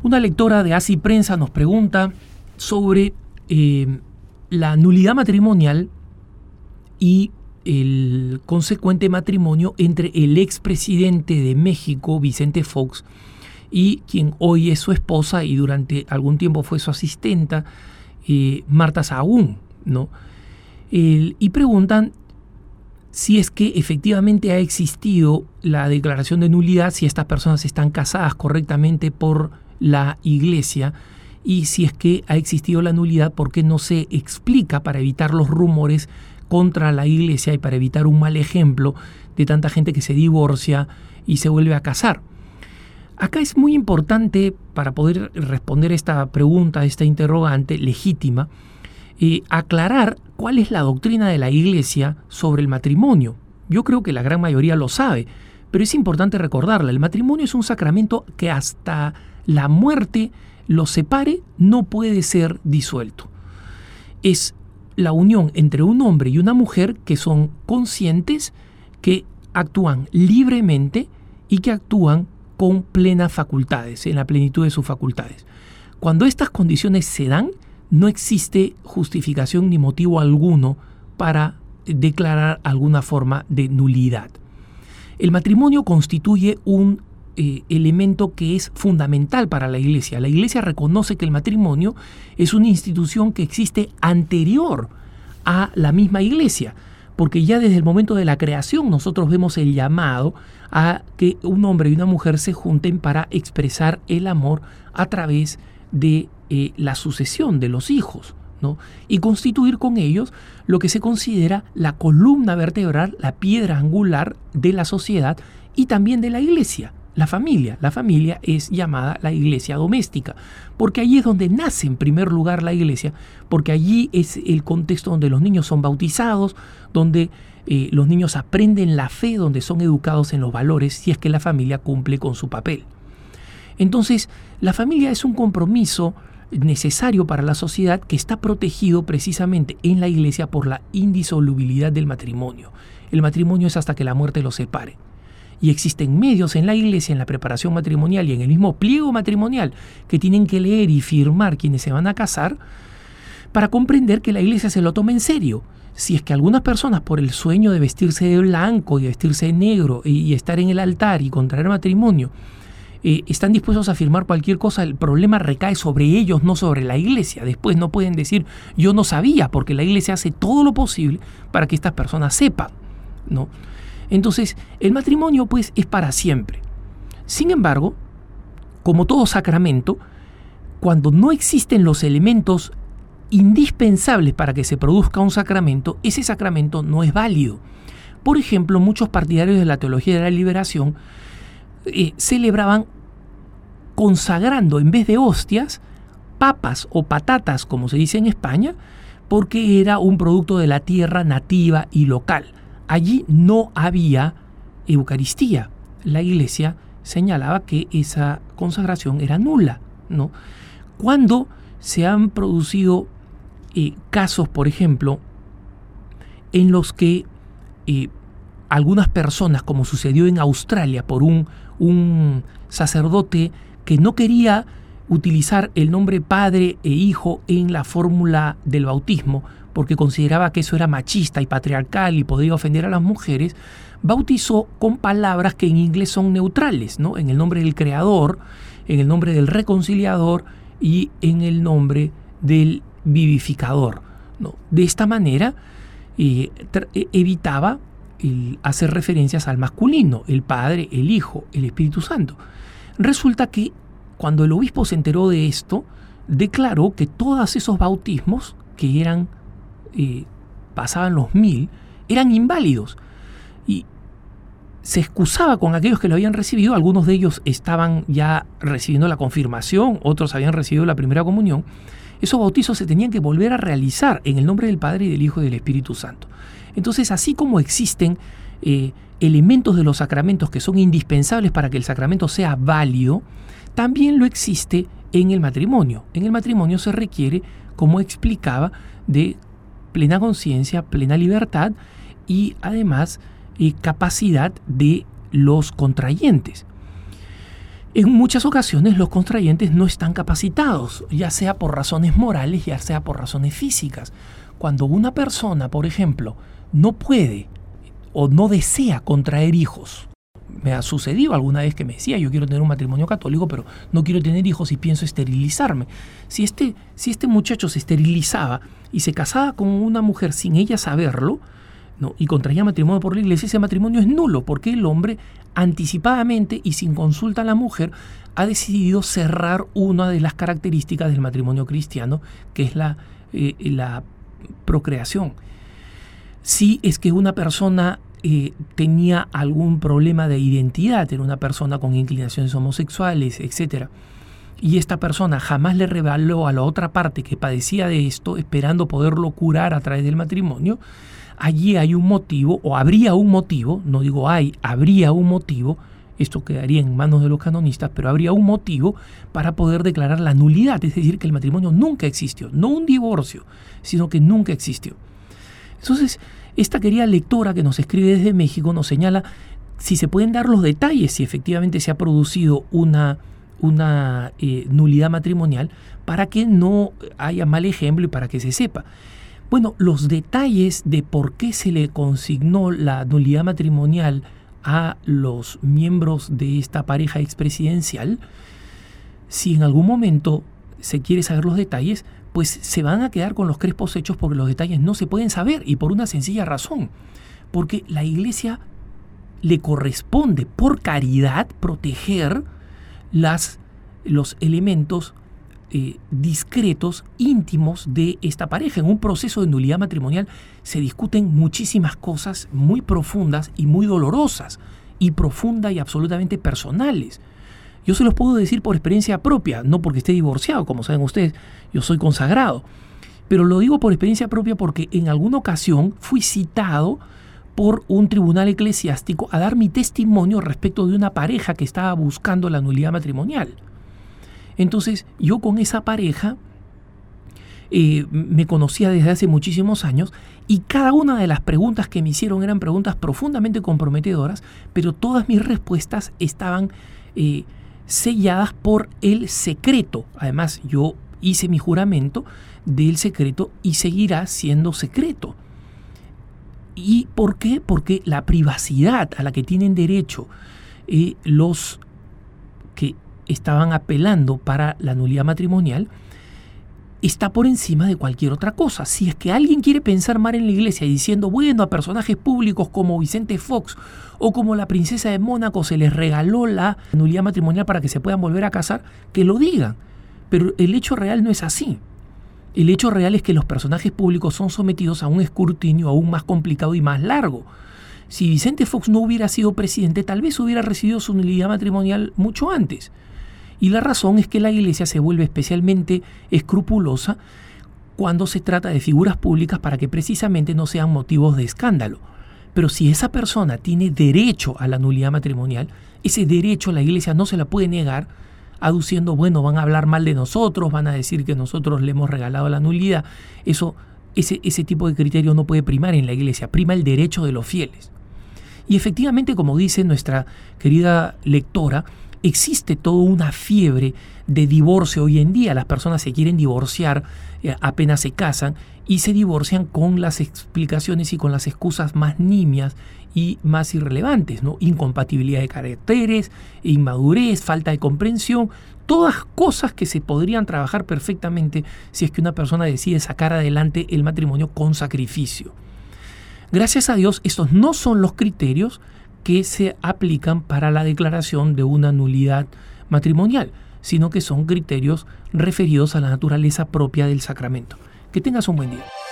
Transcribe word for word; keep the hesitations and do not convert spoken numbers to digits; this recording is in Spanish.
Una lectora de Así Prensa nos pregunta sobre eh, la nulidad matrimonial y el consecuente matrimonio entre el expresidente de México, Vicente Fox, y quien hoy es su esposa y durante algún tiempo fue su asistenta, eh, Marta Sahagún, ¿no? El, y preguntan si es que efectivamente ha existido la declaración de nulidad, si estas personas están casadas correctamente por la Iglesia, y si es que ha existido la nulidad, ¿por qué no se explica para evitar los rumores contra la Iglesia y para evitar un mal ejemplo de tanta gente que se divorcia y se vuelve a casar? Acá es muy importante, para poder responder esta pregunta, esta interrogante legítima, eh, aclarar cuál es la doctrina de la Iglesia sobre el matrimonio. Yo creo que la gran mayoría lo sabe, pero es importante recordarla. El matrimonio es un sacramento que hasta la muerte lo separe, no puede ser disuelto. Es la unión entre un hombre y una mujer que son conscientes, que actúan libremente y que actúan con plenas facultades, en la plenitud de sus facultades. Cuando estas condiciones se dan, no existe justificación ni motivo alguno para declarar alguna forma de nulidad. El matrimonio constituye un eh, elemento que es fundamental para la Iglesia. La Iglesia reconoce que el matrimonio es una institución que existe anterior a la misma Iglesia, porque ya desde el momento de la creación nosotros vemos el llamado a que un hombre y una mujer se junten para expresar el amor a través de eh, la sucesión de los hijos, ¿no? Y constituir con ellos lo que se considera la columna vertebral, la piedra angular de la sociedad y también de la Iglesia, la familia. La familia es llamada la iglesia doméstica, porque allí es donde nace en primer lugar la Iglesia, porque allí es el contexto donde los niños son bautizados, donde eh, los niños aprenden la fe, donde son educados en los valores, si es que la familia cumple con su papel. Entonces, la familia es un compromiso necesario para la sociedad que está protegido precisamente en la Iglesia por la indisolubilidad del matrimonio. El matrimonio es hasta que la muerte los separe. Y existen medios en la Iglesia, en la preparación matrimonial y en el mismo pliego matrimonial que tienen que leer y firmar quienes se van a casar para comprender que la Iglesia se lo toma en serio. Si es que algunas personas, por el sueño de vestirse de blanco y de vestirse de negro y, y estar en el altar y contraer matrimonio, eh, están dispuestos a firmar cualquier cosa, el problema recae sobre ellos, no sobre la Iglesia. Después no pueden decir, yo no sabía, porque la Iglesia hace todo lo posible para que estas personas sepan, ¿no? Entonces, el matrimonio pues es para siempre. Sin embargo, como todo sacramento, cuando no existen los elementos indispensables para que se produzca un sacramento, ese sacramento no es válido. Por ejemplo, muchos partidarios de la teología de la liberación eh, celebraban consagrando en vez de hostias papas o patatas, como se dice en España, porque era un producto de la tierra nativa y local. Allí no había Eucaristía. La Iglesia señalaba que esa consagración era nula, ¿no? Cuando se han producido eh, casos, por ejemplo, en los que eh, algunas personas, como sucedió en Australia por un, un sacerdote que no quería utilizar el nombre padre e hijo en la fórmula del bautismo, porque consideraba que eso era machista y patriarcal y podía ofender a las mujeres, bautizó con palabras que en inglés son neutrales, ¿no? En el nombre del Creador, en el nombre del Reconciliador y en el nombre del Vivificador, ¿no? De esta manera eh, evitaba el hacer referencias al masculino, el Padre, el Hijo, el Espíritu Santo. Resulta que cuando el obispo se enteró de esto, declaró que todos esos bautismos que eran Eh, pasaban los mil, eran inválidos, y se excusaba con aquellos que lo habían recibido. Algunos de ellos estaban ya recibiendo la confirmación, otros habían recibido la primera comunión. Esos bautizos se tenían que volver a realizar en el nombre del Padre y del Hijo y del Espíritu Santo. Entonces, así como existen eh, elementos de los sacramentos que son indispensables para que el sacramento sea válido, también lo existe en el matrimonio. En el matrimonio se requiere, como explicaba, de plena conciencia, plena libertad y además eh, capacidad de los contrayentes. En muchas ocasiones los contrayentes no están capacitados, ya sea por razones morales, ya sea por razones físicas. Cuando una persona, por ejemplo, no puede o no desea contraer hijos, me ha sucedido alguna vez que me decía, yo quiero tener un matrimonio católico, pero no quiero tener hijos y pienso esterilizarme. Si este, si este muchacho se esterilizaba y se casaba con una mujer sin ella saberlo, ¿no?, y contraía matrimonio por la iglesia, ese matrimonio es nulo, porque el hombre anticipadamente y sin consulta a la mujer ha decidido cerrar una de las características del matrimonio cristiano, que es la, eh, la procreación. Si es que una persona eh, tenía algún problema de identidad, era una persona con inclinaciones homosexuales, etcétera, y esta persona jamás le reveló a la otra parte que padecía de esto, esperando poderlo curar a través del matrimonio, allí hay un motivo, o habría un motivo, no digo hay, habría un motivo, esto quedaría en manos de los canonistas, pero habría un motivo para poder declarar la nulidad, es decir, que el matrimonio nunca existió, no un divorcio, sino que nunca existió. Entonces, esta querida lectora que nos escribe desde México nos señala si se pueden dar los detalles, si efectivamente se ha producido una, una eh, nulidad matrimonial, para que no haya mal ejemplo y para que se sepa. Bueno, los detalles de por qué se le consignó la nulidad matrimonial a los miembros de esta pareja expresidencial, si en algún momento se quiere saber los detalles, pues se van a quedar con los crespos hechos, porque los detalles no se pueden saber, y por una sencilla razón, porque la Iglesia le corresponde por caridad proteger las, los elementos Eh, discretos, íntimos de esta pareja. En un proceso de nulidad matrimonial se discuten muchísimas cosas muy profundas y muy dolorosas, y profundas y absolutamente personales. Yo se los puedo decir por experiencia propia, no porque esté divorciado, como saben ustedes, yo soy consagrado, pero lo digo por experiencia propia porque en alguna ocasión fui citado por un tribunal eclesiástico a dar mi testimonio respecto de una pareja que estaba buscando la nulidad matrimonial. Entonces, yo con esa pareja eh, me conocía desde hace muchísimos años, y cada una de las preguntas que me hicieron eran preguntas profundamente comprometedoras, pero todas mis respuestas estaban eh, selladas por el secreto. Además, yo hice mi juramento del secreto y seguirá siendo secreto. ¿Y por qué? Porque la privacidad a la que tienen derecho eh, los que estaban apelando para la nulidad matrimonial está por encima de cualquier otra cosa. Si es que alguien quiere pensar mal en la iglesia diciendo, bueno, a personajes públicos como Vicente Fox o como la princesa de Mónaco se les regaló la nulidad matrimonial para que se puedan volver a casar, que lo digan. Pero el hecho real no es así. El hecho real es que los personajes públicos son sometidos a un escrutinio aún más complicado y más largo. Si Vicente Fox no hubiera sido presidente, tal vez hubiera recibido su nulidad matrimonial mucho antes. Y la razón es que la Iglesia se vuelve especialmente escrupulosa cuando se trata de figuras públicas, para que precisamente no sean motivos de escándalo. Pero si esa persona tiene derecho a la nulidad matrimonial, ese derecho la Iglesia no se la puede negar, aduciendo, bueno, van a hablar mal de nosotros, van a decir que nosotros le hemos regalado la nulidad. Eso, ese, ese tipo de criterio no puede primar en la Iglesia, prima el derecho de los fieles. Y efectivamente, como dice nuestra querida lectora, existe toda una fiebre de divorcio hoy en día. Las personas se quieren divorciar eh, apenas se casan, y se divorcian con las explicaciones y con las excusas más nimias y más irrelevantes, ¿no? Incompatibilidad de caracteres, inmadurez, falta de comprensión, todas cosas que se podrían trabajar perfectamente si es que una persona decide sacar adelante el matrimonio con sacrificio. Gracias a Dios, estos no son los criterios que se aplican para la declaración de una nulidad matrimonial, sino que son criterios referidos a la naturaleza propia del sacramento. Que tengas un buen día.